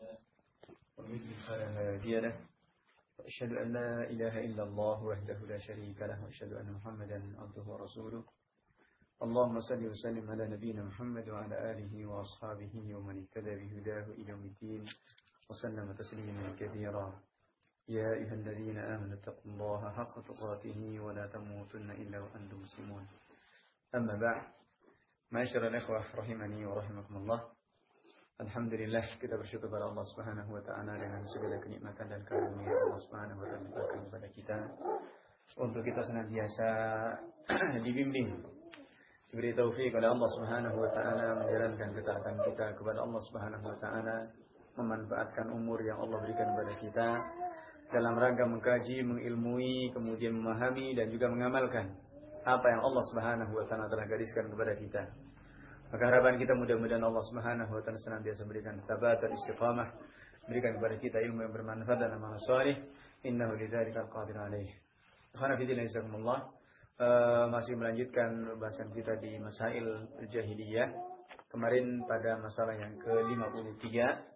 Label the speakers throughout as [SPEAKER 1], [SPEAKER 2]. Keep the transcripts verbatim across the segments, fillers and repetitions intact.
[SPEAKER 1] ومن يضلل فلا هادي له وأشهد أن لا إله إلا الله وحده لا شريك له وأشهد أن محمدا عبده ورسوله اللهم صل وسلم على نبينا محمد وعلى آله وأصحابه ومن اهتدى بهداه إلى يوم الدين وسلم تسليما كثيرا. يا أيها الذين آمنوا اتقوا الله حق تقاته ولا تموتن إلا وأنتم مسلمون. أما بعد، معاشر الإخوة rahimani wa rahimakumullah. Alhamdulillah, kita bersyukur kepada Allah Subhanahu wa taala dengan segala kenikmatan dan karunia Allah Subhanahu wa taala berikan kepada kita untuk kita senantiasa dibimbing, diberi taufik oleh Allah Subhanahu wa taala menjalankan ketaatan kita kepada Allah Subhanahu wa taala, memanfaatkan umur yang Allah berikan kepada kita dalam rangka mengkaji, mengilmui, kemudian memahami dan juga mengamalkan apa yang Allah Subhanahu wa taala telah gariskan kepada kita. Maka harapan kita mudah-mudahan Allah Subhanahu wa taala senantiasa berikan tabat dan istiqamah, berikan kepada kita ilmu yang bermanfaat dan amal saleh. Innahu lidzalika qadir alaih. Khana fillah jazakumullah. Uh, masih melanjutkan bahasan kita di Masail Jahiliyah. Kemarin pada masalah yang ke lima puluh tiga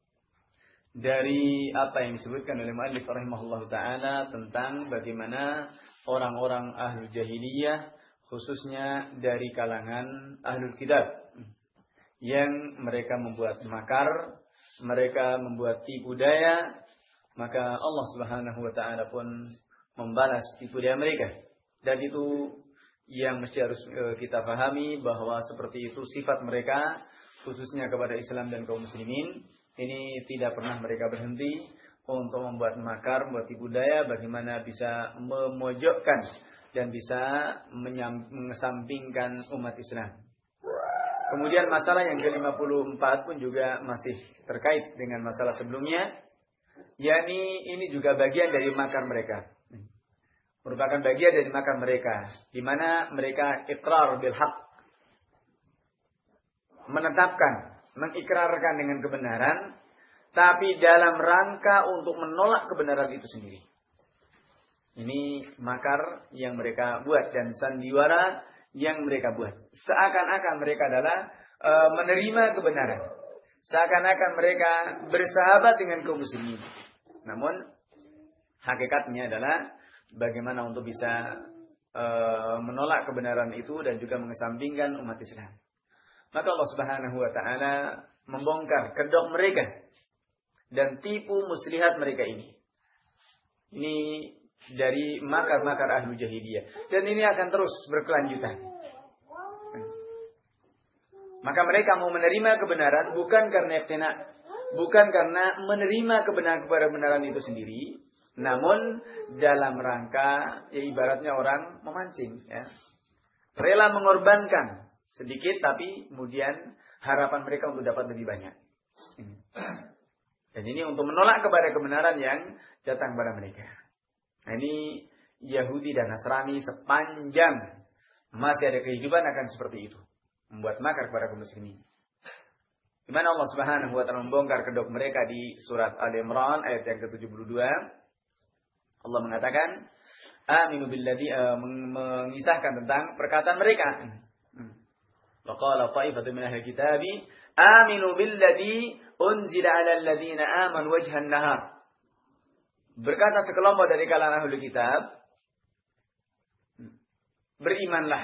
[SPEAKER 1] dari apa yang disebutkan oleh muallif rahimahullahu taala tentang bagaimana orang-orang ahlul jahiliyah, khususnya dari kalangan ahlul kitab, yang mereka membuat makar, mereka membuat tipu daya, maka Allah Subhanahu wa taala pun membalas tipu daya mereka. Dan itu yang mesti harus kita pahami, bahwa seperti itu sifat mereka, khususnya kepada Islam dan kaum muslimin. Ini tidak pernah mereka berhenti untuk membuat makar, membuat tipu daya, bagaimana bisa memojokkan dan bisa mengesampingkan umat Islam. Kemudian masalah yang ke lima puluh empat pun juga masih terkait dengan masalah sebelumnya, yakni ini juga bagian dari makar mereka. Merupakan bagian dari makar mereka, di mana mereka iqrar bil haq, menetapkan, mengikrarkan dengan kebenaran, tapi dalam rangka untuk menolak kebenaran itu sendiri. Ini makar yang mereka buat dan sandiwara yang mereka buat. Seakan-akan mereka adalah e, menerima kebenaran. Seakan-akan mereka bersahabat dengan kaum muslimin. Namun hakikatnya adalah bagaimana untuk bisa e, menolak kebenaran itu dan juga mengesampingkan umat Islam. Maka Allah Subhanahu wa taala membongkar kedok mereka dan tipu muslihat mereka ini. Ini dari makar-makar ahlu jahiliyah. Dan ini akan terus berkelanjutan. Maka mereka mau menerima kebenaran bukan karena iqtina, bukan karena menerima kebenaran kebenaran itu sendiri, namun dalam rangka, ya ibaratnya orang memancing, ya. Rela mengorbankan sedikit, tapi kemudian harapan mereka untuk dapat lebih banyak. Dan ini untuk menolak kepada kebenaran yang datang kepada mereka. Nah, ini Yahudi dan Nasrani sepanjang masih ada kehidupan akan seperti itu, membuat makar kepada kaum muslimin. Di mana Allah Subhanahu wa taala membongkar kedok mereka di surat Al-Imran ayat yang ke tujuh puluh dua. Allah mengatakan, aminu billadzi, uh, mengisahkan tentang perkataan mereka. Wa qala ta'ifatu min ahli kitabi aminu billadzi unzila 'alal ladzina amanu wajhan nahar. Berkata sekelompok dari kalangan ahli kitab, berimanlah.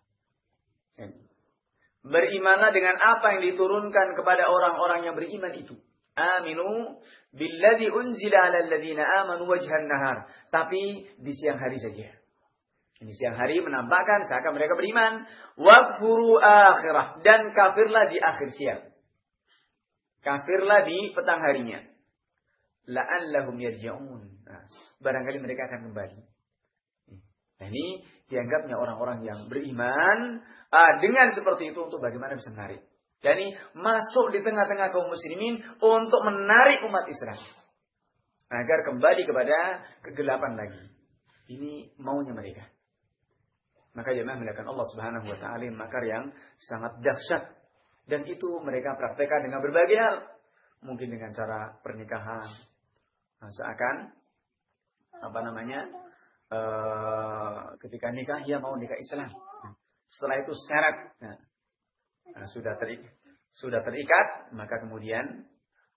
[SPEAKER 1] Berimanlah dengan apa yang diturunkan kepada orang-orang yang beriman itu. Aminu billadzi unzila 'alal ladzina amanu wajhan nahar. Tapi di siang hari saja. Ini siang hari menampakkan seakan mereka beriman. Wakfuru akhirah. Dan kafirlah di akhir siang. Kafirlah di petang harinya. La'allahum yarji'un. Nah, barangkali mereka akan kembali. Nah, ini dianggapnya orang-orang yang beriman ah, dengan seperti itu untuk bagaimana bisa menarik. Yani masuk di tengah-tengah kaum muslimin untuk menarik umat Islam agar kembali kepada kegelapan lagi. Ini maunya mereka. Maka jemaah melakukan Allah Subhanahu wa taala makar yang sangat dahsyat, dan itu mereka praktekkan dengan berbagai hal. Mungkin dengan cara pernikahan. Nah, seakan apa namanya? Uh, ketika nikah dia mau nikah Islam. Setelah itu syarat. Nah, Nah, sudah terikat, sudah terikat, maka kemudian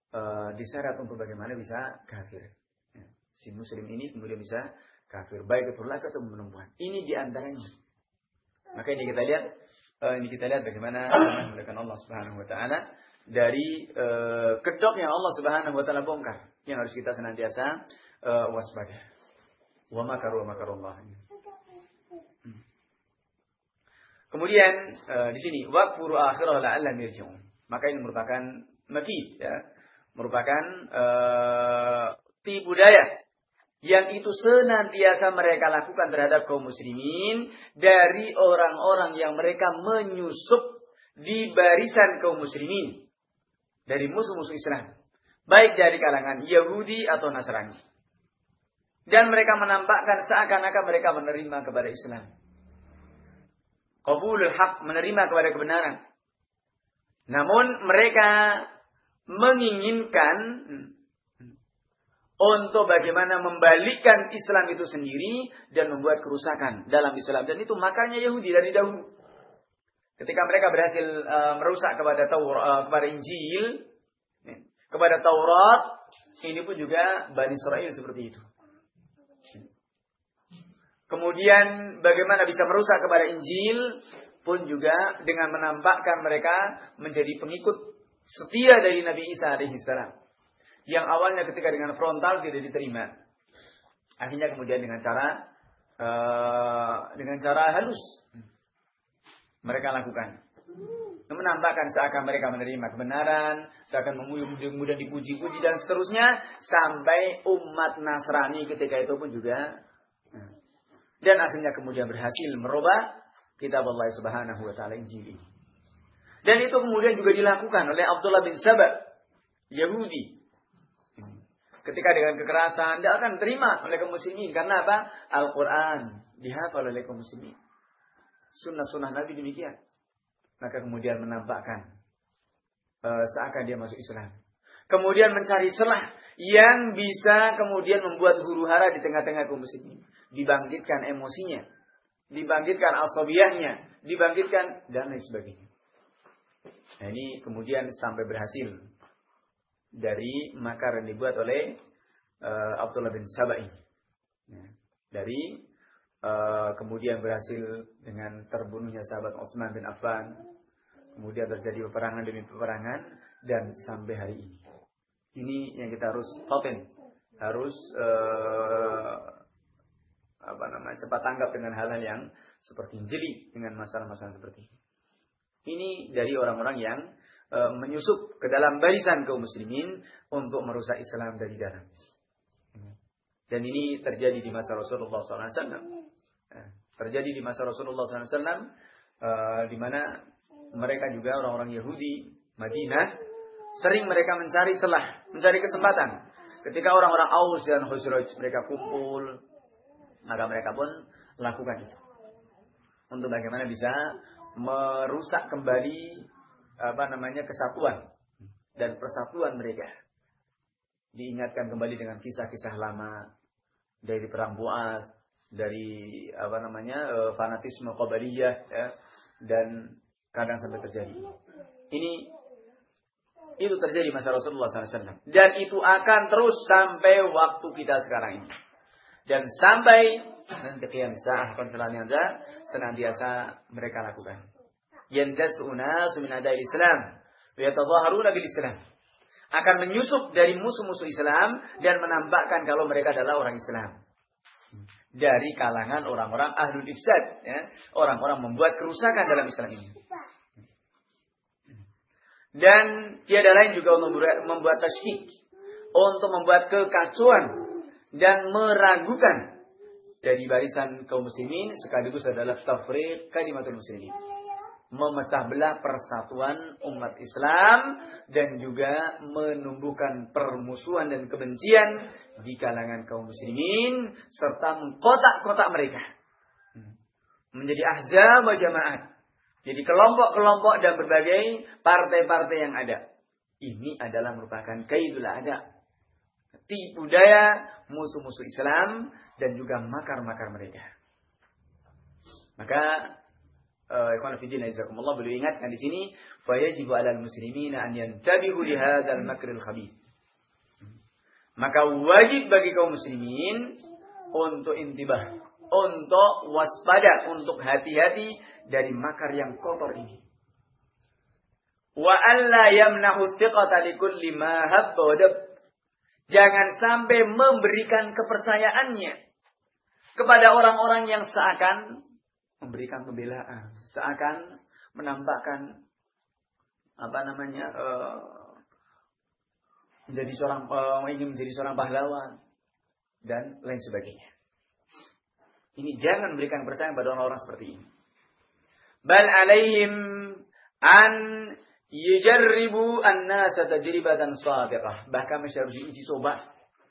[SPEAKER 1] uh, diseret untuk bagaimana bisa kafir. Ya. Si muslim ini kemudian bisa kafir, baik itu laki atau perempuan. Ini diantaranya. Maka ini kita lihat, uh, ini kita lihat bagaimana melakukan Allah Subhanahu Wa Taala dari uh, kedok yang Allah Subhanahu Wa Taala bongkar, yang harus kita senantiasa uh, waspada. Wa makaru wa makarullah. Hmm. Kemudian uh, di sini waqfuru akhirah la'allam yarji'un. Maka ini merupakan makid, ya, merupakan uh, tipu daya yang itu senantiasa mereka lakukan terhadap kaum muslimin dari orang-orang yang mereka menyusup di barisan kaum muslimin dari musuh-musuh Islam, baik dari kalangan Yahudi atau Nasrani, dan mereka menampakkan seakan-akan mereka menerima kepada Islam, qabulul haq, menerima kepada kebenaran, namun mereka menginginkan untuk bagaimana membalikkan Islam itu sendiri dan membuat kerusakan dalam Islam. Dan itu makanya Yahudi dari dahulu. Ketika mereka berhasil uh, merusak kepada Taurat, uh, kepada Injil, ya, kepada Taurat, ini pun juga Bani Israel seperti itu. Kemudian bagaimana bisa merusak kepada Injil pun juga dengan menampakkan mereka menjadi pengikut setia dari Nabi Isa alaihissalam. Yang awalnya ketika dengan frontal tidak diterima, akhirnya kemudian dengan cara uh, dengan cara halus mereka lakukan, menampakkan seakan mereka menerima kebenaran, seakan mudah dipuji-puji dan seterusnya, sampai umat Nasrani ketika itu pun juga, dan akhirnya kemudian berhasil merubah kitab Allah Subhanahu Wa Taala Injil ini. Dan itu kemudian juga dilakukan oleh Abdullah bin Saba, Yahudi. Ketika dengan kekerasan, tidak akan terima oleh kaum muslimin. Karena apa? Al-Quran dihafal oleh kaum muslimin. Sunnah-sunnah Nabi demikian. Maka kemudian menampakkan uh, seakan dia masuk Islam. Kemudian mencari celah yang bisa kemudian membuat huru hara di tengah-tengah kaum muslimin. Dibangkitkan emosinya. Dibangkitkan asabiyahnya. Dibangkitkan dan lain sebagainya. Nah, ini kemudian sampai berhasil dari makar yang dibuat oleh uh, Abdullah bin Saba ini. Ya. Dari uh, kemudian berhasil dengan terbunuhnya sahabat Utsman bin Affan. Kemudian terjadi peperangan demi peperangan dan sampai hari ini. Ini yang kita harus paten, harus uh, apa namanya cepat tanggap dengan hal-hal yang seperti ini, jeli dengan masalah-masalah seperti ini. Ini dari orang-orang yang menyusup ke dalam barisan kaum muslimin untuk merusak Islam dari dalam. Dan ini terjadi di masa Rasulullah shallallahu alaihi wasallam. Terjadi di masa Rasulullah shallallahu alaihi wasallam, di mana mereka juga orang-orang Yahudi Madinah sering mereka mencari celah, mencari kesempatan. Ketika orang-orang Aus dan Khazraj mereka kumpul, maka mereka pun lakukan itu untuk bagaimana bisa merusak kembali apa namanya kesatuan dan persatuan mereka. Diingatkan kembali dengan kisah-kisah lama dari perang Bu'ad, dari apa namanya fanatisme Qabaliyah, ya, dan kadang sampai terjadi. Ini itu terjadi masa Rasulullah shallallahu alaihi wasallam dan itu akan terus sampai waktu kita sekarang ini dan sampai nanti qiyam sa'ah kontelan yang ada senantiasa mereka lakukan. Yandasu unasu min adail Islam wa yatadhaharuna bil Islam. Akan menyusup dari musuh-musuh Islam dan menampakkan kalau mereka adalah orang Islam. Dari kalangan orang-orang ahlul ifsad, ya, orang-orang membuat kerusakan dalam Islam ini. Dan tiada lain juga untuk membuat tasykik, untuk membuat kekacauan dan meragukan dari barisan kaum muslimin, sekaligus adalah tafriq kalimatul muslimin. Memecah belah persatuan umat Islam dan juga menumbuhkan permusuhan dan kebencian di kalangan kaum muslimin serta mengkotak-kotak mereka menjadi ahzab wa jamaat, jadi kelompok-kelompok dan berbagai partai-partai yang ada. Ini adalah merupakan kaidul ada, tipu daya musuh-musuh Islam dan juga makar-makar mereka. Maka ikhwan fillah jazakumullah, beliau ingatkan di sini, fayajibu 'alal muslimina an yantabihu li hadzal makril khabith. Maka wajib bagi kaum muslimin untuk intibah, untuk waspada, untuk hati-hati dari makar yang kotor ini. Wa alla yamnahu thiqata likulli ma habba wa dab. Jangan sampai memberikan kepercayaannya kepada orang-orang yang seakan memberikan pembelaan, seakan menampakkan apa namanya uh, menjadi seorang uh, ingin menjadi seorang pahlawan dan lain sebagainya. Ini jangan memberikan kepercayaan pada orang-orang seperti ini. Bal alaihim an yujarribu an-nasa tajribatan shadiqah. Bahkan masih harus diuji coba.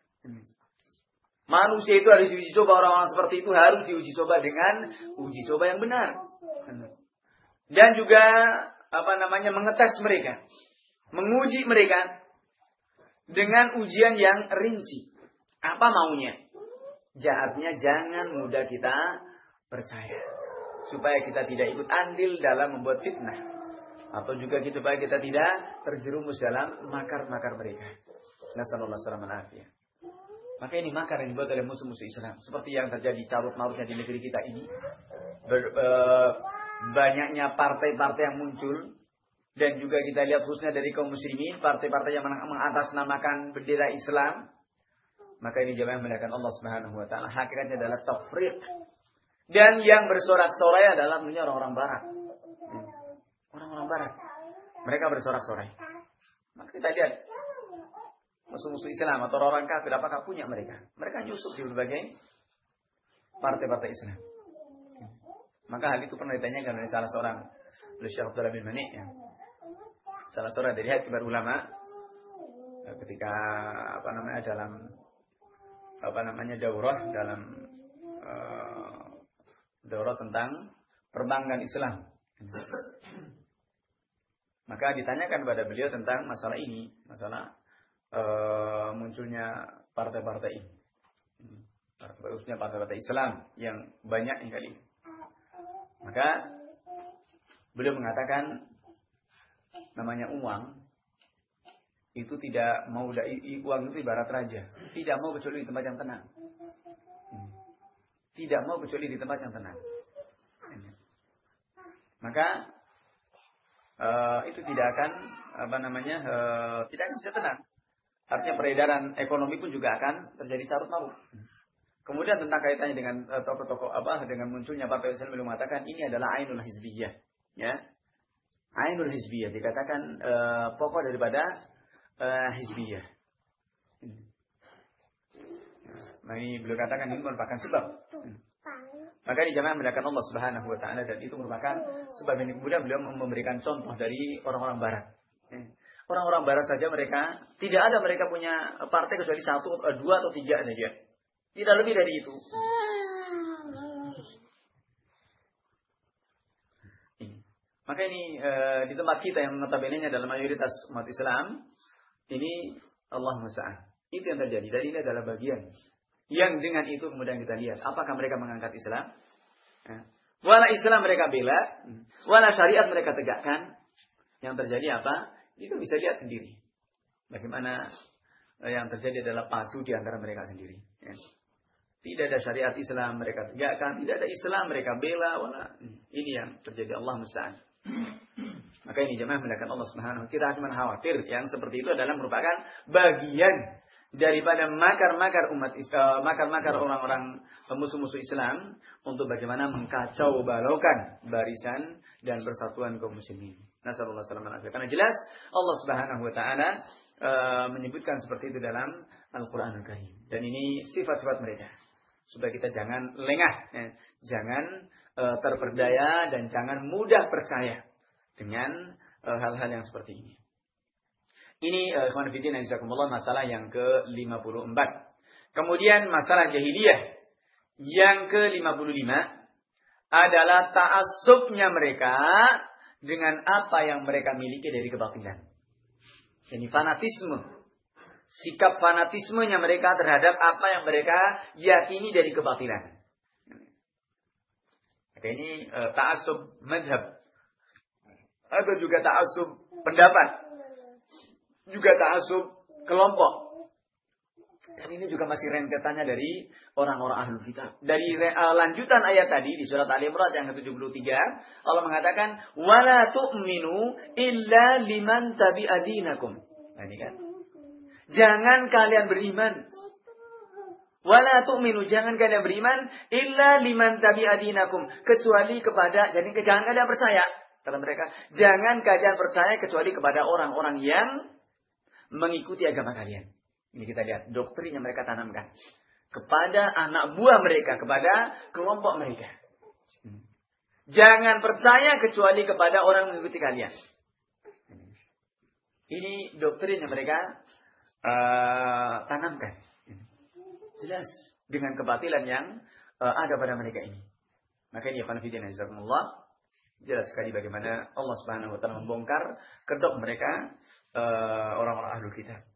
[SPEAKER 1] Manusia itu harus diuji coba, orang-orang seperti itu harus diuji coba dengan uji coba yang benar. Dan juga apa namanya mengetes mereka, menguji mereka dengan ujian yang rinci. Apa maunya? Jahatnya jangan mudah kita percaya, supaya kita tidak ikut andil dalam membuat fitnah, atau juga supaya kita tidak terjerumus dalam makar-makar mereka. Nasallallahu alaihi wasallam. Maka ini makar yang dibuat oleh musuh-musuh Islam. Seperti yang terjadi carut-marutnya di negeri kita ini. Ber, e, banyaknya partai-partai yang muncul. Dan juga kita lihat khususnya dari kaum muslimin. Partai-partai yang mengatasnamakan bendera Islam. Maka ini jemaah melakukan Allah subhanahu wa ta'ala. Hakikatnya adalah tafriq. Dan yang bersorak-sorai adalah tentunya orang-orang barat. Orang-orang barat. Mereka bersorak-sorai. Maka kita lihat. Musuh-musuh Islam atau orang kafir, apakah punya mereka? Mereka nyusup di berbagai partai-partai Islam. Maka hal itu pernah ditanyakan oleh salah seorang, oleh Syekh Abdullah bin Mani, ya. Salah seorang dari hayat kibar ulama, ketika apa namanya dalam apa namanya daurah dalam uh, daurah tentang perbankan Islam. Maka ditanyakan kepada beliau tentang masalah ini, masalah Uh, munculnya partai-partai ini, khususnya partai-partai Islam yang banyak yang kali. Maka beliau mengatakan namanya uang itu tidak mau, uang itu ibarat raja, tidak mau kecuali di tempat yang tenang, tidak mau kecuali di tempat yang tenang. Maka uh, itu tidak akan apa namanya uh, tidak akan bisa tenang. Artinya peredaran ekonomi pun juga akan terjadi carut marut. Kemudian tentang kaitannya dengan uh, tokoh-tokoh apa dengan munculnya partai Islam, beliau mengatakan ini adalah ainul hizbiyah, ya. Ainul hizbiyah dikatakan uh, pokok daripada uh, hizbiyah. Nah, ini beliau katakan ini merupakan sebab. Maka di jamaah mendapatkan Allah Subhanahu wa taala, dan itu merupakan sebab ini. Kemudian beliau memberikan contoh dari orang-orang barat. Orang-orang barat saja mereka, tidak ada mereka punya partai kecuali satu, dua atau tiga saja. Tidak lebih dari itu. Maka ini e, di tempat kita yang notabene dalam mayoritas umat Islam, ini Allah musta'an. Itu yang terjadi. Dan ini adalah bagian. Yang dengan itu kemudian kita lihat, apakah mereka mengangkat Islam? Wala Islam mereka bela, wala syariat mereka tegakkan. Yang terjadi apa? Itu bisa lihat sendiri. Bagaimana yang terjadi adalah padu di antara mereka sendiri. Ya. Tidak ada syariat Islam mereka tegakkan, tidak ada Islam mereka bela. Wala. Ini yang terjadi, Allah musta'an. Maka ini jemaah melakukan Allah Subhanahu. Kita cuma khawatir yang seperti itu adalah merupakan bagian daripada makar-makar umat Islam, makar-makar orang-orang musuh-musuh Islam untuk bagaimana mengkacau balaukan barisan dan persatuan kaum muslimin. Nasallallahu alaihi wasallam. Karena jelas Allah Subhanahu wa taala uh, menyebutkan seperti itu dalam Al-Qur'anul Karim. Dan ini sifat-sifat mereka. Supaya kita jangan lengah, ya. Jangan uh, terperdaya dan jangan mudah percaya dengan uh, hal-hal yang seperti ini. Ini ikhwan fillah jazakumullah, masalah yang ke lima puluh empat. Kemudian masalah jahiliyah yang ke lima puluh lima adalah ta'assubnya mereka dengan apa yang mereka miliki dari kebatilan. Jadi fanatisme. Sikap fanatismenya mereka terhadap apa yang mereka yakini dari kebatilan. Maka ini uh, ta'assub madhab. Atau juga ta'assub pendapat. Juga ta'assub kelompok. Dan ini juga masih rentetannya dari orang-orang ahlul kitab. Dari uh, lanjutan ayat tadi di surat Al-Imran yang ke tujuh puluh tiga, Allah mengatakan, "Wala tu'minu illa liman tabi'a dinakum." Nah, ini kan. Jangan kalian beriman. Wala tu'minu, jangan kalian beriman illa liman tabi'a dinakum, kecuali kepada, jadi jangan kalian percaya kata mereka, jangan kalian percaya kecuali kepada orang-orang yang mengikuti agama kalian. Ini kita lihat doktrin yang mereka tanamkan kepada anak buah mereka, kepada kelompok mereka. Jangan percaya kecuali kepada orang yang mengikuti kalian. Ini doktrin yang mereka uh, tanamkan. Jelas dengan kebatilan yang uh, ada pada mereka ini. Maka ini akan fidyah nazakumullah. Jelas sekali bagaimana Allah Subhanahu wa taala membongkar kedok mereka uh, orang-orang ahlul kitab.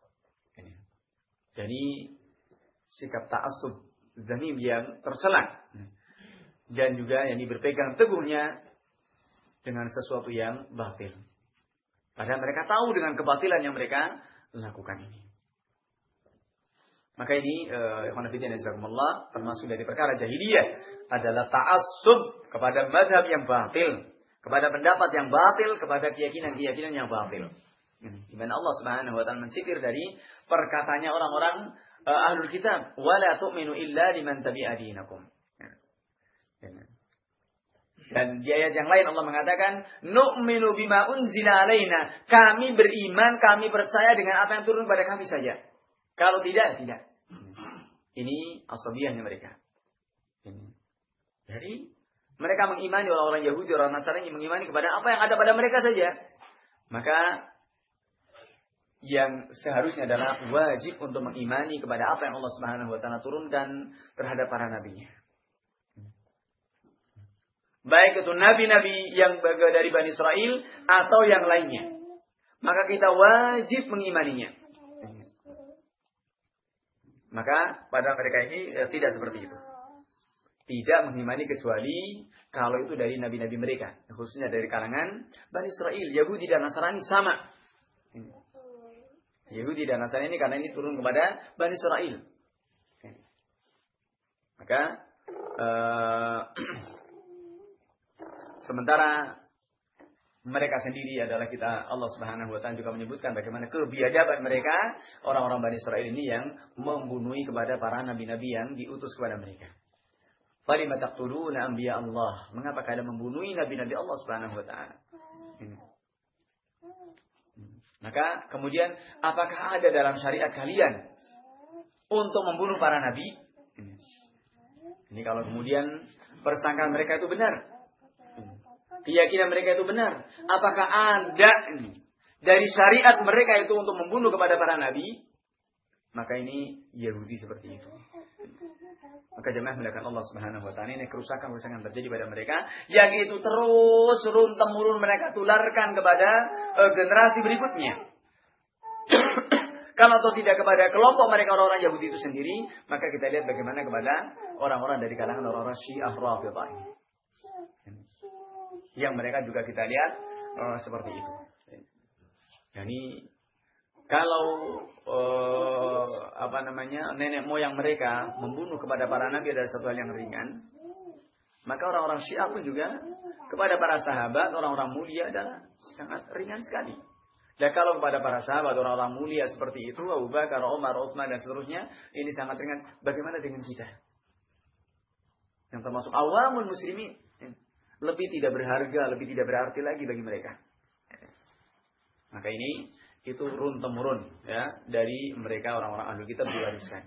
[SPEAKER 1] Jadi sikap ta'assub dzamim yang tercela dan juga yang berpegang teguhnya dengan sesuatu yang batil. Padahal mereka tahu dengan kebatilan yang mereka lakukan ini. Maka ini ikhwan fillah jazakumullah, termasuk dari perkara jahiliyah adalah ta'assub kepada madhab yang batil, kepada pendapat yang batil, kepada keyakinan-keyakinan yang batil. Di mana Allah Subhanahu wa taala mensikir dari perkataannya orang-orang uh, ahlul kitab, wala tu'minu illa liman tabi'a dinakum. Dan di ayat yang lain Allah mengatakan, nu'minu bima unzila alaina, kami beriman, kami percaya dengan apa yang turun pada kami saja. Kalau tidak, tidak. Ini asabiyahnya mereka. Jadi mereka mengimani, orang-orang Yahudi, orang Nasrani mengimani kepada apa yang ada pada mereka saja. Maka yang seharusnya adalah wajib untuk mengimani kepada apa yang Allah Subhanahu wa taala turunkan terhadap para nabinya. Baik itu nabi-nabi yang dari Bani Israel atau yang lainnya. Maka kita wajib mengimaninya. Maka pada mereka ini eh, tidak seperti itu. Tidak mengimani kecuali kalau itu dari nabi-nabi mereka. Khususnya dari kalangan Bani Israel. Yahudi dan Nasrani sama. Yahudi dan Nasrani ini karena ini turun kepada Bani Israel. Maka uh, sementara mereka sendiri adalah kita, Allah Subhanahu wa taala juga menyebutkan bagaimana kebiadaban mereka, orang-orang Bani Israel ini yang membunuhi kepada para nabi-nabi yang diutus kepada mereka. Falima taqtuluna anbiya Allah? Mengapa kalian membunuhi nabi-nabi Allah Subhanahu wa taala? Maka kemudian apakah ada dalam syariat kalian untuk membunuh para nabi? Ini kalau kemudian persangkaan mereka itu benar, keyakinan mereka itu benar, apakah ada dari syariat mereka itu untuk membunuh kepada para nabi? Maka ini Yahudi seperti itu. Maka jemaah melakukan Allah Subhanahu wa taala, ini kerusakan-kerusakan terjadi pada mereka yang itu terus turun temurun mereka tularkan kepada uh, generasi berikutnya. Kalau atau tidak kepada kelompok mereka orang-orang Yahudi itu sendiri, maka kita lihat bagaimana kepada orang-orang dari kalangan orang-orang Syiah Rafidhah ini. Yang mereka juga kita lihat uh, seperti itu. Jadi kalau uh, apa namanya nenek moyang mereka membunuh kepada para nabi adalah satu hal yang ringan, maka orang-orang Syiah pun juga kepada para sahabat, orang-orang mulia adalah sangat ringan sekali. Dan kalau kepada para sahabat, orang-orang mulia seperti itu, Abu Bakar, Umar, Utsman dan seterusnya, ini sangat ringan. Bagaimana dengan kita? Yang termasuk awamul muslimin, lebih tidak berharga, lebih tidak berarti lagi bagi mereka. Maka ini itu run temurun ya dari mereka orang-orang ahlul kitab diwariskan.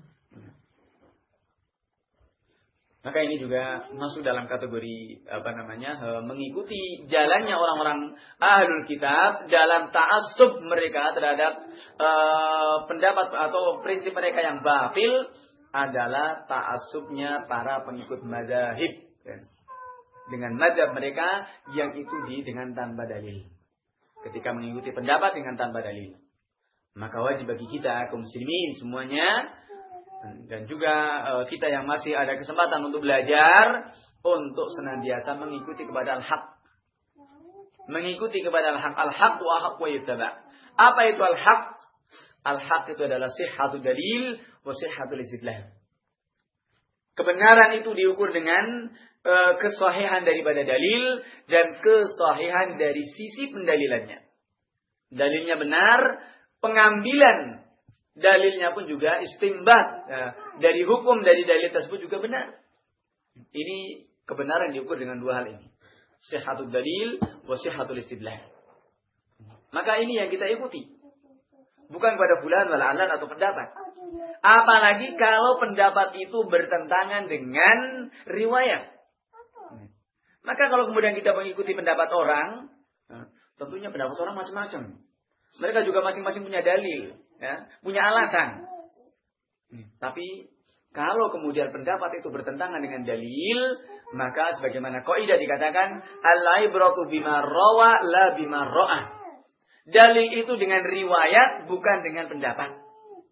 [SPEAKER 1] Maka ini juga masuk dalam kategori apa namanya mengikuti jalannya orang-orang ahlul kitab dalam ta'assub mereka terhadap uh, pendapat atau prinsip mereka yang batil adalah ta'assubnya para pengikut mazhab dengan mazhab mereka yang itu di dengan tanpa dalil. Ketika mengikuti pendapat dengan tanpa dalil, maka wajib bagi kita kaum muslimin semuanya Dan juga uh, kita yang masih ada kesempatan untuk belajar, untuk senantiasa mengikuti kepada al-haq. Mengikuti kepada al-haq. Al-haq wa haq wa yuttaba. Apa itu al-haq? Al-haq itu adalah sihhatul dalil wa sihhatul istidlal. Kebenaran itu diukur dengan uh, kesahihan daripada dalil dan kesahihan dari sisi pendalilannya. Dalilnya benar, pengambilan dalilnya pun juga istimbat. Nah, dari hukum dari dalil tersebut juga benar. Ini kebenaran diukur dengan dua hal ini. Sihhatul dalil wa sihhatul istidlal. Maka ini yang kita ikuti. Bukan pada bulan wala alan atau pendapat. Apalagi kalau pendapat itu bertentangan dengan riwayat. Maka kalau kemudian kita mengikuti pendapat orang, tentunya pendapat orang macam-macam. Mereka juga masing-masing punya dalil, ya, punya alasan. Tapi kalau kemudian pendapat itu bertentangan dengan dalil, maka sebagaimana kaidah dikatakan, al-ibratu bima rawa la bima ra'ah. Dalil itu dengan riwayat bukan dengan pendapat.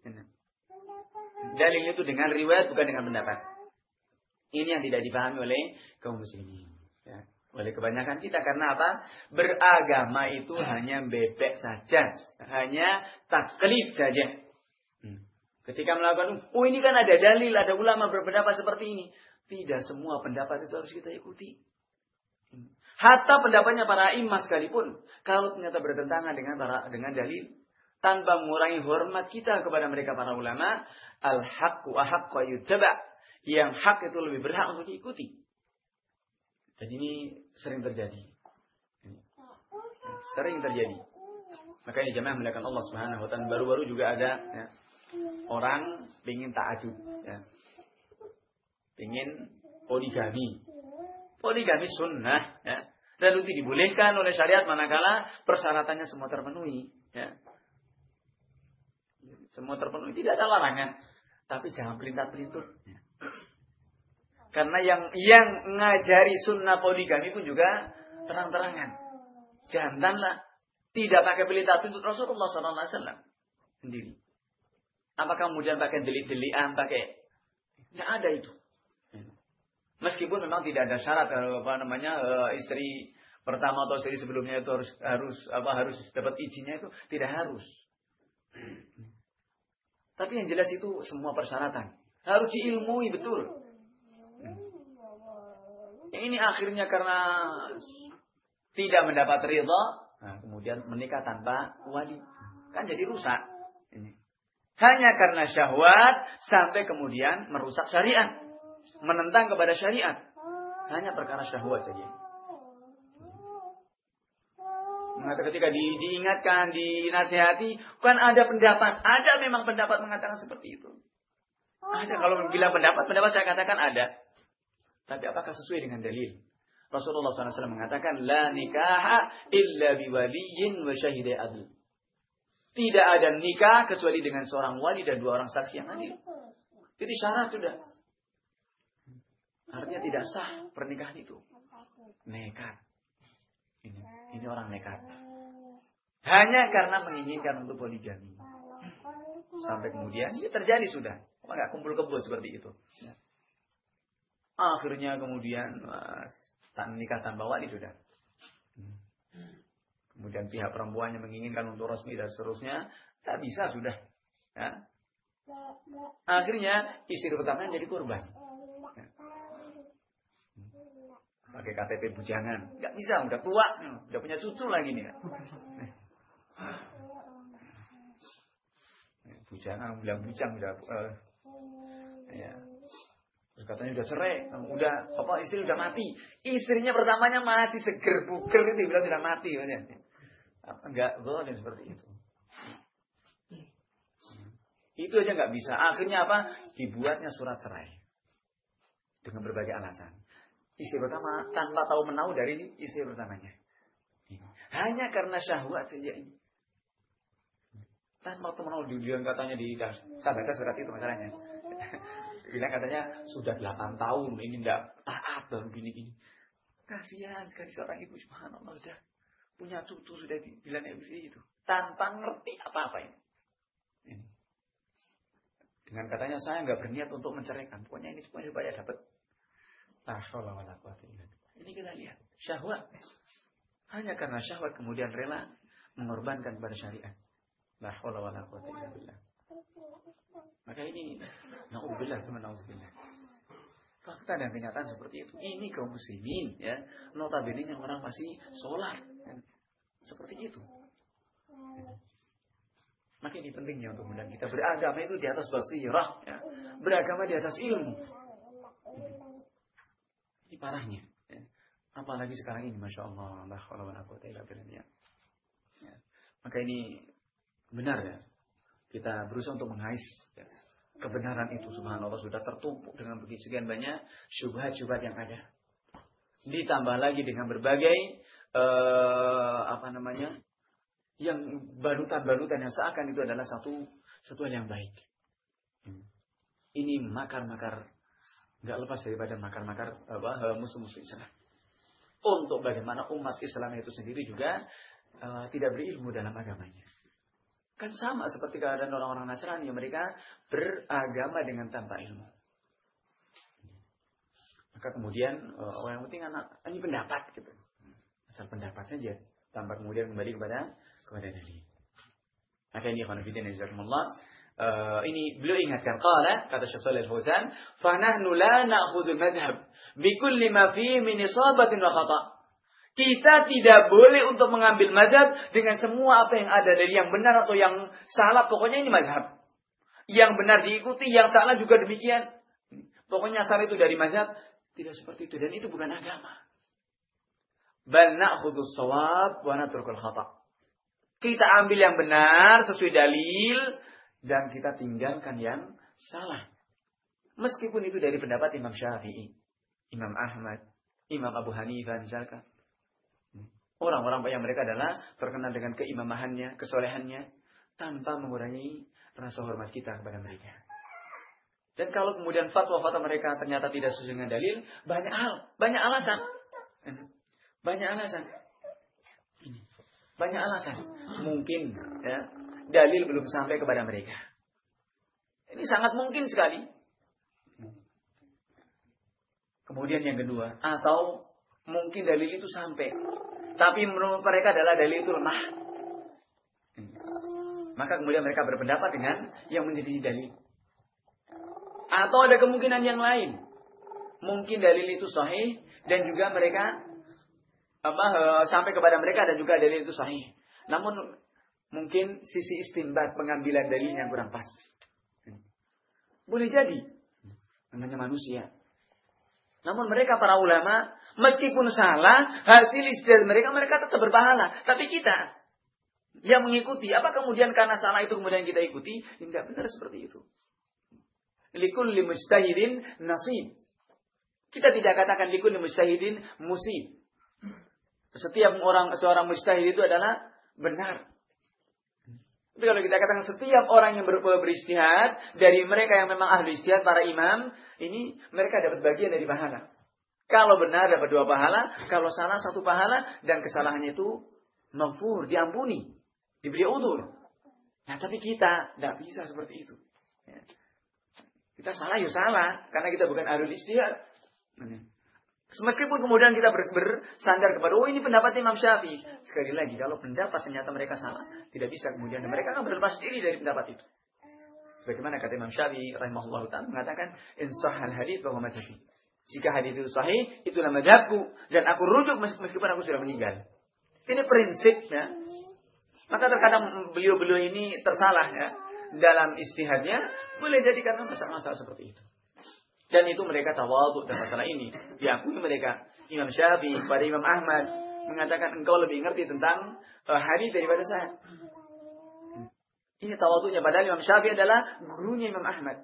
[SPEAKER 1] Dalil itu dengan riwayat bukan dengan pendapat. Ini yang tidak dipahami oleh kaum muslimin. Ya. Oleh kebanyakan kita. Karena apa? Beragama itu hanya bebek saja. Hanya taklid saja. Hmm. Ketika melakukan, oh ini kan ada dalil, ada ulama berpendapat seperti ini. Tidak semua pendapat itu harus kita ikuti. Hmm. Hatta pendapatnya para imam sekalipun. Kalau ternyata bertentangan dengan para, dengan dalil. Tanpa mengurangi hormat kita kepada mereka para ulama. Al-haqqu ahaqqa yuttaba. Yang hak itu lebih berhak untuk diikuti. Dan ini sering terjadi. Sering terjadi. Makanya jamaah melakukan Allah Subhanahu wa taala. Baru-baru juga ada ya, orang ingin ta'adud, ya. Ingin poligami. Poligami sunnah, ya. Dan itu dibolehkan oleh syariat manakala persyaratannya semua terpenuhi, ya. Semua terpenuhi, tidak ada larangan. Tapi jangan pelintar-pelintur, ya. Karena yang yang ngajari sunnah poligami pun juga terang-terangan. Janganlah tidak pakai pelintar pelintur Rasulullah sallallahu alaihi wasallam sendiri. Apakah kemudian pakai delik-delikan, pakai? Tidak ada itu. Meskipun memang tidak ada syarat apa namanya istri pertama atau istri sebelumnya itu harus harus apa harus dapat izinnya, itu tidak harus. Tapi yang jelas itu semua persyaratan harus diilmui betul. Ini akhirnya karena tidak mendapat ridha, nah, kemudian menikah tanpa wali, kan jadi rusak. Ini. Hanya karena syahwat sampai kemudian merusak syariat, menentang kepada syariat, hanya perkara syahwat saja. Maka ketika di, diingatkan, dinasihati, kan ada pendapat, ada memang pendapat mengatakan seperti itu. Ada, kalau bilang pendapat, pendapat saya katakan ada. Tapi apakah sesuai dengan dalil? Rasulullah shallallahu alaihi wasallam mengatakan, La nikaha illa biwaliyin wa syahidai adil. Tidak ada nikah kecuali dengan seorang wali dan dua orang saksi yang adil. Jadi syarat sudah. Artinya tidak sah pernikahan itu. Nekat. Ini, ini orang nekat. Hanya karena menginginkan untuk poligami. Sampai kemudian ya terjadi sudah. Enggak kumpul kebo seperti itu. Akhirnya kemudian tak nikah tanpa wali sudah. Kemudian pihak perempuannya menginginkan untuk resmi dan seterusnya, tak bisa sudah. Ya. Akhirnya istri pertamanya jadi korban. Ya. Pakai K T P bujangan, nggak bisa, udah tua, udah punya cucu lagi nih. Bujangan, bilang bujang, udah. Uh, ya. Katanya udah cerai, udah apa istri udah mati. Istrinya pertamanya masih seger buger itu bilang sudah mati, enggak boleh seperti itu. Itu aja nggak bisa. Akhirnya apa? Dibuatnya surat cerai dengan berbagai alasan. Istri pertama tanpa tahu menau dari istri pertamanya. Hanya karena syahwat saja ini. Tanpa tahu menau, dia katanya di sabada surat itu masalahnya. Bilang katanya sudah delapan tahun ini tidak taat baru gini-gini. Kasihan sekali seorang ibu, subhanallah, sudah punya cucu sudah bilang istri itu tanpa ngerti apa-apa ini. ini. Dengan katanya saya nggak berniat untuk menceraikan. Pokoknya ini supaya supaya dapat. La haula wala quwwata illa billah. Ini kita lihat syahwat. Hanya karena syahwat kemudian rela mengorbankan pada syariat. La haula wala quwwata illa billah. Maka ini naudzubillah, teman naudzubillah. Fakta dan kenyataan seperti itu. Ini kaum muslimin ya, notabene yang orang masih sholat. Ya. Seperti itu. Maka ini pentingnya untuk kemudian kita beragama itu di atas basirah, ya. Beragama di atas ilmu. Ini parahnya. Ya. Apalagi sekarang ini, masya Allah, la haula wala quwwata illa billah. Ya. Maka ini benar ya. Kita berusaha untuk mengais ya. Kebenaran itu, subhanallah, sudah tertumpuk dengan begitu sekian banyak syubhat-syubhat yang ada. Ditambah lagi dengan berbagai uh, apa namanya? Yang balutan-balutan yang seakan itu adalah satu satu hal yang baik. Ini makar-makar, nggak lepas daripada makar-makar apa musuh-musuh Islam. Untuk bagaimana umat Islam itu sendiri juga uh, tidak berilmu dalam agamanya. Kan sama seperti keadaan orang-orang Nasrani, mereka beragama dengan tanpa ilmu. Maka kemudian uh, orang yang penting anak ini pendapat gitu, asal pendapat saja, tanpa kemudian kembali kepada kepada dalil. Maka ini ikhwan fillah jazakumullah. Uh, ini beliau ingatkan qala kata Syekh Shalih Al-Fauzan, "Fa nahnu la na'khudhu al-madhhab bi kulli ma fihi min isabatin wa khata'." Kita tidak boleh untuk mengambil mazhab dengan semua apa yang ada dari yang benar atau yang salah, pokoknya ini mazhab. Yang benar diikuti, yang salah juga demikian. Pokoknya asal itu dari mazhab, tidak seperti itu dan itu bukan agama. Bal na'khudhu as-shawab wa natrukul khata'. Kita ambil yang benar sesuai dalil dan kita tinggalkan yang salah. Meskipun itu dari pendapat Imam Syafi'i, Imam Ahmad, Imam Abu Hanifah misalkan. Orang-orang yang mereka adalah terkenal dengan keimamahannya, kesolehannya, tanpa mengurangi rasa hormat kita kepada mereka. Dan kalau kemudian fatwa-fatwa mereka ternyata tidak sesuai dengan dalil, banyak hal, banyak alasan. Banyak alasan. Banyak alasan. Mungkin ya, dalil belum sampai kepada mereka. Ini sangat mungkin sekali. Kemudian yang kedua, atau mungkin dalil itu sampai, tapi menurut mereka adalah dalil itu lemah. Maka kemudian mereka berpendapat dengan yang menjadi dalil. Atau ada kemungkinan yang lain. Mungkin dalil itu sahih dan juga mereka apa sampai kepada mereka dan juga dalil itu sahih. Namun mungkin sisi istinbat pengambilan dalil yang kurang pas. Boleh jadi. Namanya manusia. Namun mereka para ulama meskipun salah hasil istihad mereka mereka tetap berpahala. Tapi kita yang mengikuti, apa kemudian karena salah itu kemudian kita ikuti? Tidak benar seperti itu. Likulli mujtahidin nasib. Kita tidak katakan likulli mujtahidin musib. Setiap orang seorang mujtahid itu adalah benar. Tapi kalau kita katakan setiap orang yang ber- beristihad dari mereka yang memang ahli istihad, para imam, ini mereka dapat bagian dari pahala. Kalau benar dapat dua pahala, kalau salah satu pahala dan kesalahannya itu maghfur, diampuni, diberi udzur. Nah, tapi kita tidak bisa seperti itu. Ya. Kita salah ya salah, karena kita bukan ahli istihad. Meskipun kemudian kita bersandar kepada, oh ini pendapat Imam Syafi'i. Sekali lagi, kalau pendapat ternyata mereka salah, tidak bisa kemudian mereka akan berlepas diri dari pendapat itu. Sebagaimana kata Imam Syafi'i rahimahullah ta'ala mengatakan, insahal hadits bahwa madhabi. Jika hadits itu sahih, itulah madhabku dan aku rujuk meskipun aku sudah meninggal. Ini prinsipnya. Maka terkadang beliau-beliau ini tersalah ya dalam istihadnya, boleh jadi karena masalah-masalah seperti itu. Dan itu mereka tawadhu dalam masalah ini. Diakui mereka. Imam Syafi'i kepada Imam Ahmad mengatakan engkau lebih ngerti tentang uh, hadis daripada saya. Ini tawadhunya. Padahal Imam Syafi'i adalah gurunya Imam Ahmad.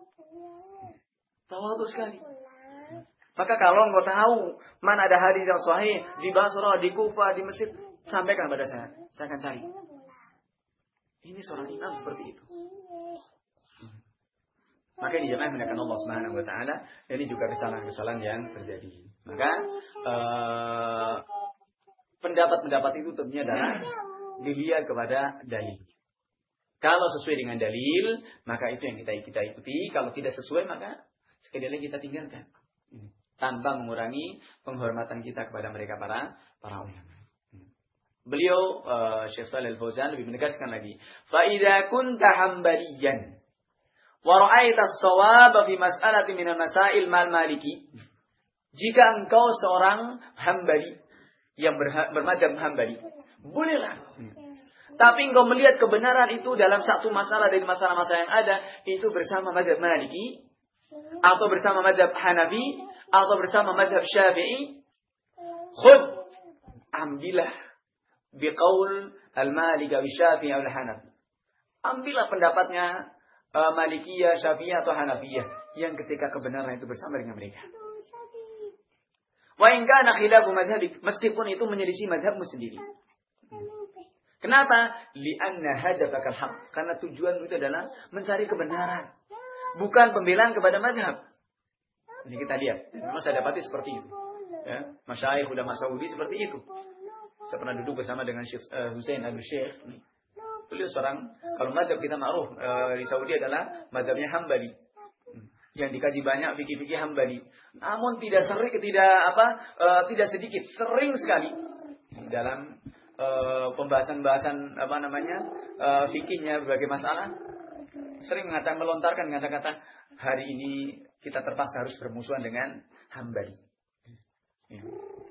[SPEAKER 1] Tawadhu sekali. Maka kalau engkau tahu mana ada hadis yang sahih di Basrah, di Kufah, di Mesir, sampaikan pada saya. Saya akan cari. Ini seorang imam seperti itu. Maka ini jemaah menekan Allah Subhanahu wa taala, ini juga kesalahan-kesalahan yang terjadi. Maka uh, pendapat-pendapat itu tentunya adalah dilihat kepada dalil. Kalau sesuai dengan dalil, maka itu yang kita kita ikuti. Kalau tidak sesuai, maka sekali lagi kita tinggalkan. Tanpa mengurangi penghormatan kita kepada mereka para para ulama. Beliau uh, Syekh Shalih Al-Fauzan lebih menegaskan lagi, fa idza kunta hambaliyan wa ra'aita as-shawaba fi mas'alati min al-masail mal maliki. Jika engkau seorang hambali yang bermadzhab hambali, bolehlah. Tapi engkau melihat kebenaran itu dalam satu masalah dari masalah-masalah yang ada, itu bersama mazhab Maliki atau bersama mazhab Hanafi atau bersama mazhab Syafi'i, khud, ambillah biqaul al-Maliki wa Syafi'i atau Hanafi. Ambillah pendapatnya uh, Malikiyah, Syafi'iyah atau Hanafiyah yang ketika kebenaran itu bersama dengan mereka. Wa in kana khilafu madhhabik, meskipun itu menyelisih mazhabmu sendiri. Kenapa? Li'anna hadafakal haq. Karena tujuan itu adalah mencari kebenaran, bukan pembelaan kepada mazhab. Ini kita lihat. Memang saya dapati seperti itu. Ya, masyayikh ulama Saudi seperti itu. Saya pernah duduk bersama dengan Syekh uh, Husain Al-Syekh. Beliau seorang, kalau mazhab kita ma'ruf uh, di Saudi adalah mazhabnya Hambali. Yang dikaji banyak fikih-fikih Hambali. Namun tidak sering, tidak apa, uh, tidak sedikit, sering sekali dalam uh, pembahasan-bahasan apa namanya uh, fikihnya berbagai masalah, sering mengatakan melontarkan kata-kata hari ini kita terpaksa harus bermusuhan dengan Hambali. Ya.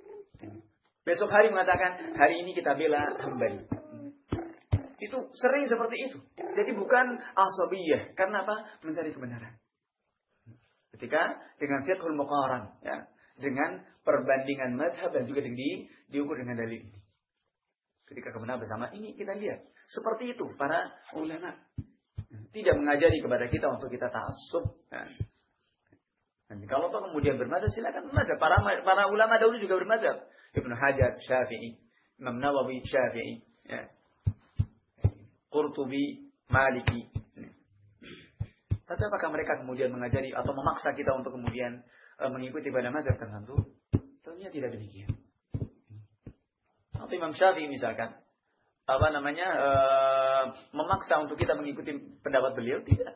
[SPEAKER 1] Besok hari mengatakan hari ini kita bela Hambali. Itu sering seperti itu. Jadi bukan asabiyah. Karena apa? Mencari kebenaran. Ketika dengan fiqhul muqaran, ya, dengan perbandingan mazhab dan juga di, diukur dengan dalil ini. Ketika kebenaran bersama ini kita lihat seperti itu para ulama tidak mengajari kepada kita untuk kita ta'assub. Ya. Dan kalau toh kemudian bermadzhab silakan bermadzhab. Para para ulama dahulu juga bermadzhab. Ibnu Hajar Syafi'i, Imam Nawawi Syafi'i, ya. Qurtubi Maliki. Tapi apakah mereka kemudian mengajari atau memaksa kita untuk kemudian uh, mengikuti pada mazhab tertentu? Tentunya tidak demikian. Atau Imam Syafi'i misalkan, apa namanya, uh, memaksa untuk kita mengikuti pendapat beliau? Tidak.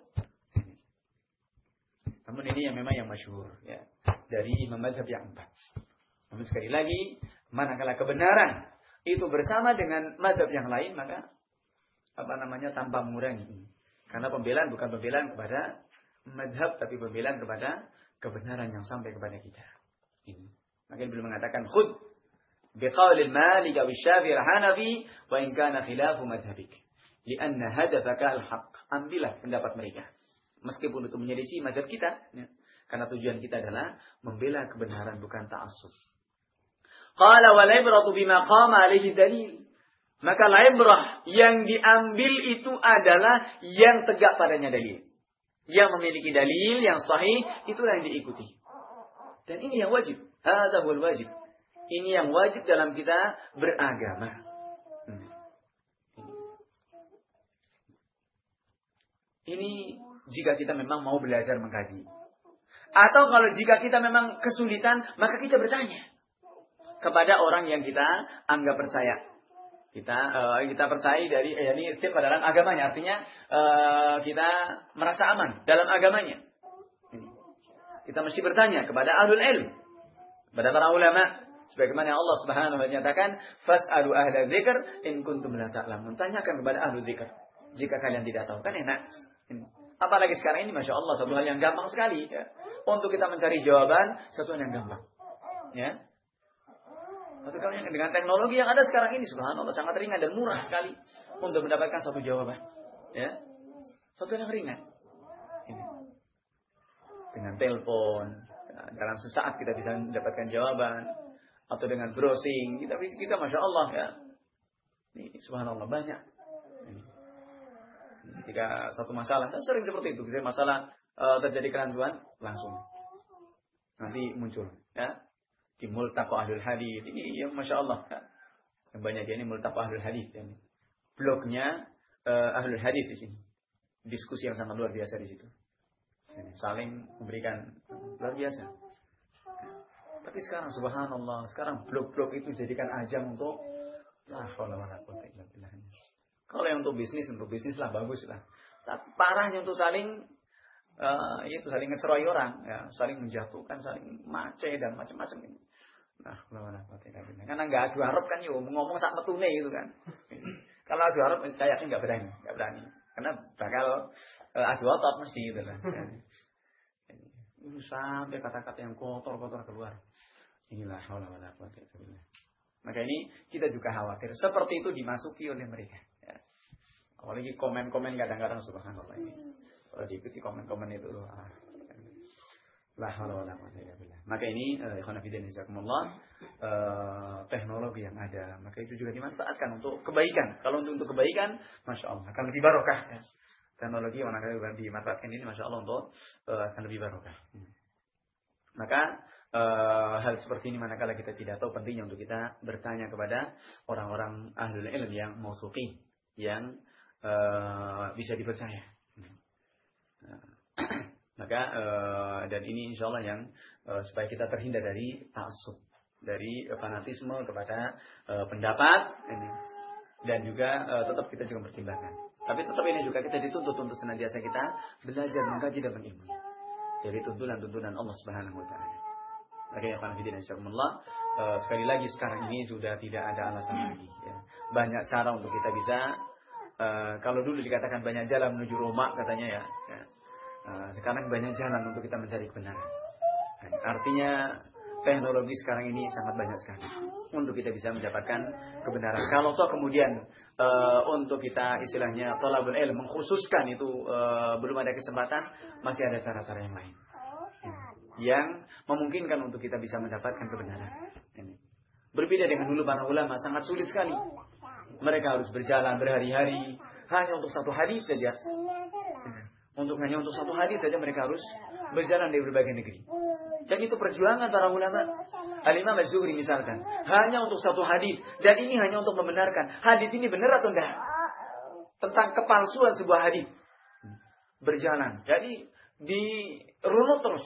[SPEAKER 1] Namun ini yang memang yang masyhur, ya, dari imam mazhab yang empat. Namun sekali lagi, manakala kebenaran itu bersama dengan mazhab yang lain, maka apa namanya tanpa mengurangi. Karena pembelaan bukan pembelaan kepada mazhab, tapi pembelaan kepada kebenaran yang sampai kepada kita. Ini. Maka beliau mengatakan khud biqaulil Malik wa Syafi'i Hanafi wa in kana khilafu madhhabik. Lianna hadafaka al-haq. Ambillah pendapat mereka. Meskipun itu menyelisih mazhab kita, ya. Karena tujuan kita adalah membela kebenaran bukan ta'assub. Qala wal ibratu bima qama alaihi dalil. Maka ibrah yang diambil itu adalah yang tegak padanya dalil. Yang memiliki dalil yang sahih, itulah yang diikuti. Dan ini yang wajib. Hadza huwal wajib. Ini yang wajib dalam kita beragama. Hmm. Ini jika kita memang mau belajar mengkaji. Atau kalau jika kita memang kesulitan, maka kita bertanya kepada orang yang kita anggap percaya. Kita uh, kita percaya dari eh, ini tiap dalam agamanya, artinya uh, kita merasa aman dalam agamanya. Kita mesti bertanya kepada ahlul ilm, kepada para ulama, sebagaimana Allah Subhanahu wa taala nyatakan, fas'alu ahla dzikr in kuntum la ta'lamun. Tanyakan kepada ahlu dzikr jika kalian tidak tahu. Kan enak. Apalagi sekarang ini Masya Allah satu hal yang gampang sekali, ya. Untuk kita mencari jawaban satu hal yang gampang, ya. Tapi kalau dengan teknologi yang ada sekarang ini, subhanallah, sangat ringan dan murah sekali untuk mendapatkan satu jawaban. Ya, satu yang ringan. Ini. Dengan telepon, dalam sesaat kita bisa mendapatkan jawaban, atau dengan browsing, kita kita masya Allah ya. Ini subhanallah banyak. Ini. Ketika satu masalah, dan sering seperti itu, ketika masalah uh, terjadi kerancuan, langsung nanti muncul, ya. Di Multaqa Ahlul Hadits ini yang masya Allah kan? Yang banyak dia ini Multaqa Ahlul Hadits ini blognya uh, Ahlul Hadits di sini, diskusi yang sangat luar biasa di situ, ini, saling memberikan luar biasa. Tapi sekarang subhanallah, sekarang blog-blog itu jadikan ajang untuk lah, Kalau yang untuk bisnis, untuk bisnis lah bagus lah. Tapi parahnya untuk saling uh, itu saling ngeceroy orang, ya, saling menjatuhkan, saling mace dan macam-macam ini. Nah, karena nggak adu harap kan yo ngomong sak metune gitu kan. Kalau adu harap saya yakin nggak berani, nggak berani. Karena bakal uh, adu otot mesti gitu kan. Ini sampai kata-kata yang kotor-kotor keluar. Inilah haula wala quwwata illa billah. Maka ini kita juga khawatir seperti itu dimasuki oleh mereka. Ya. Apalagi komen-komen kadang-kadang subhanallah ini. Kalau diikuti komen-komen itu ah, la haula wala quwwata illa billah. Maka ini ikhwan fillah jazakumullah teknologi yang ada, maka itu juga dimanfaatkan untuk kebaikan. Kalau untuk untuk kebaikan, masya Allah akan lebih barokah. Ya. Teknologi yang akan dimanfaatkan ini masya Allah untuk uh, akan lebih barokah. Hmm. Maka uh, hal seperti ini manakala kita tidak tahu, pentingnya untuk kita bertanya kepada orang-orang ahlul ilm yang mausuqin, yang uh, bisa dipercaya. Hmm. Uh, maka uh, dan ini insya Allah yang uh, supaya kita terhindar dari ta'assub, dari uh, fanatisme kepada uh, pendapat ini. Dan juga uh, tetap kita juga pertimbangkan. Tapi tetap ini juga kita dituntut untuk senantiasa kita belajar, mengkaji dan mengilmu dari tuntunan-tuntunan Allah Subhanahu wa taala. Makanya para hadirin insyaallah, uh, sekali lagi sekarang ini sudah tidak ada alasan lagi ya. Banyak cara untuk kita bisa uh, kalau dulu dikatakan banyak jalan menuju Roma katanya ya. ya. Uh, sekarang banyak jalan untuk kita mencari kebenaran. Nah, artinya teknologi sekarang ini sangat banyak sekali untuk kita bisa mendapatkan kebenaran. Kalau toh kemudian uh, untuk kita istilahnya thalabul ilm mengkhususkan itu uh, belum ada kesempatan, masih ada cara-cara yang lain ya, yang memungkinkan untuk kita bisa mendapatkan kebenaran. Ini. Berbeda dengan dulu para ulama, sangat sulit sekali. Mereka harus berjalan berhari-hari hanya untuk satu hadis saja. Untuk hanya untuk satu hadis saja mereka harus berjalan dari berbagai negeri. Dan itu perjuangan para ulama. Al-Imam Az-Zuhri misalkan, hanya untuk satu hadis, dan ini hanya untuk membenarkan hadis ini benar atau enggak, tentang kepalsuan sebuah hadis. Berjalan, jadi dirunut terus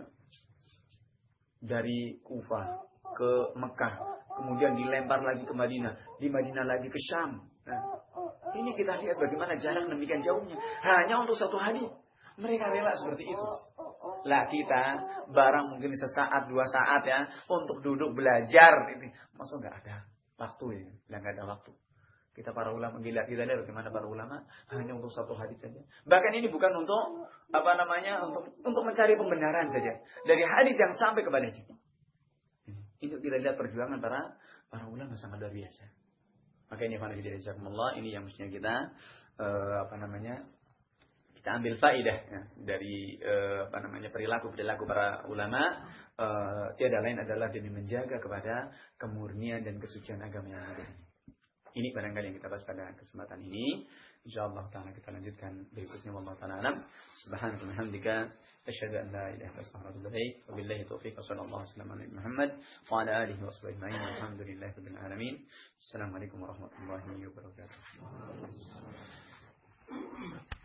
[SPEAKER 1] dari Kufah ke Mekah, kemudian dilempar lagi ke Madinah, di Madinah lagi ke Syam. Nah, ini kita lihat bagaimana jarak demikian jauhnya, hanya untuk satu hadis. Mereka rela seperti itu. Lah kita barang mungkin sesaat dua saat ya untuk duduk belajar ini, masa nggak ada waktu ya, nggak ada waktu. Kita para ulama gila-gila lihat bagaimana para ulama hanya untuk satu hadis saja. Bahkan ini bukan untuk apa namanya untuk untuk mencari pembenaran saja dari hadis yang sampai kepadanya. Ini kita lihat perjuangan para para ulama sangat luar biasa. Maka ini alhamdulillah ini yang mestinya kita uh, apa namanya kita ambil faedah ya, dari uh, apa namanya perilaku perilaku para ulama, uh, tiada lain adalah demi menjaga kepada kemurnian dan kesucian agama yang ada ini. Ini barangkali yang kita bahas pada kesempatan ini. Insyaallah taala kita lanjutkan berikutnya. Wallahu taala alam. Subhanaka wa bihamdika asyhadu an la ilaha illa anta astaghfiruka wa atubu ilaik. Wabillahi taufiq wa sallallahu alaihi wasallam ala Muhammad wa ala alihi wa sahbihi ajma'in. Alhamdulillahi rabbil alamin. Assalamualaikum warahmatullahi wabarakatuh.